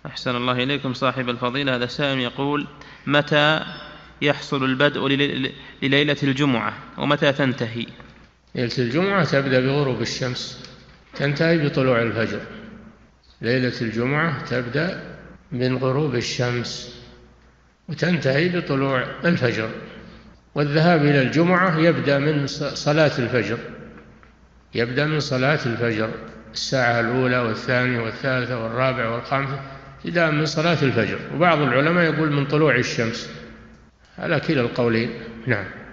أحسن الله إليكم صاحب الفضيلة. هذا سائل يقول: متى يحصل البدء لليلة الجمعة ومتى تنتهي؟ ليلة الجمعة تبدأ بغروب الشمس، تنتهي بطلوع الفجر. ليلة الجمعة تبدأ من غروب الشمس وتنتهي بطلوع الفجر. والذهاب إلى الجمعة يبدأ من صلاة الفجر، يبدأ من صلاة الفجر، الساعة الأولى والثانية والثالثة والرابعة والخامسة، ابتداء من صلاة الفجر. وبعض العلماء يقول من طلوع الشمس، على كلا القولين. نعم.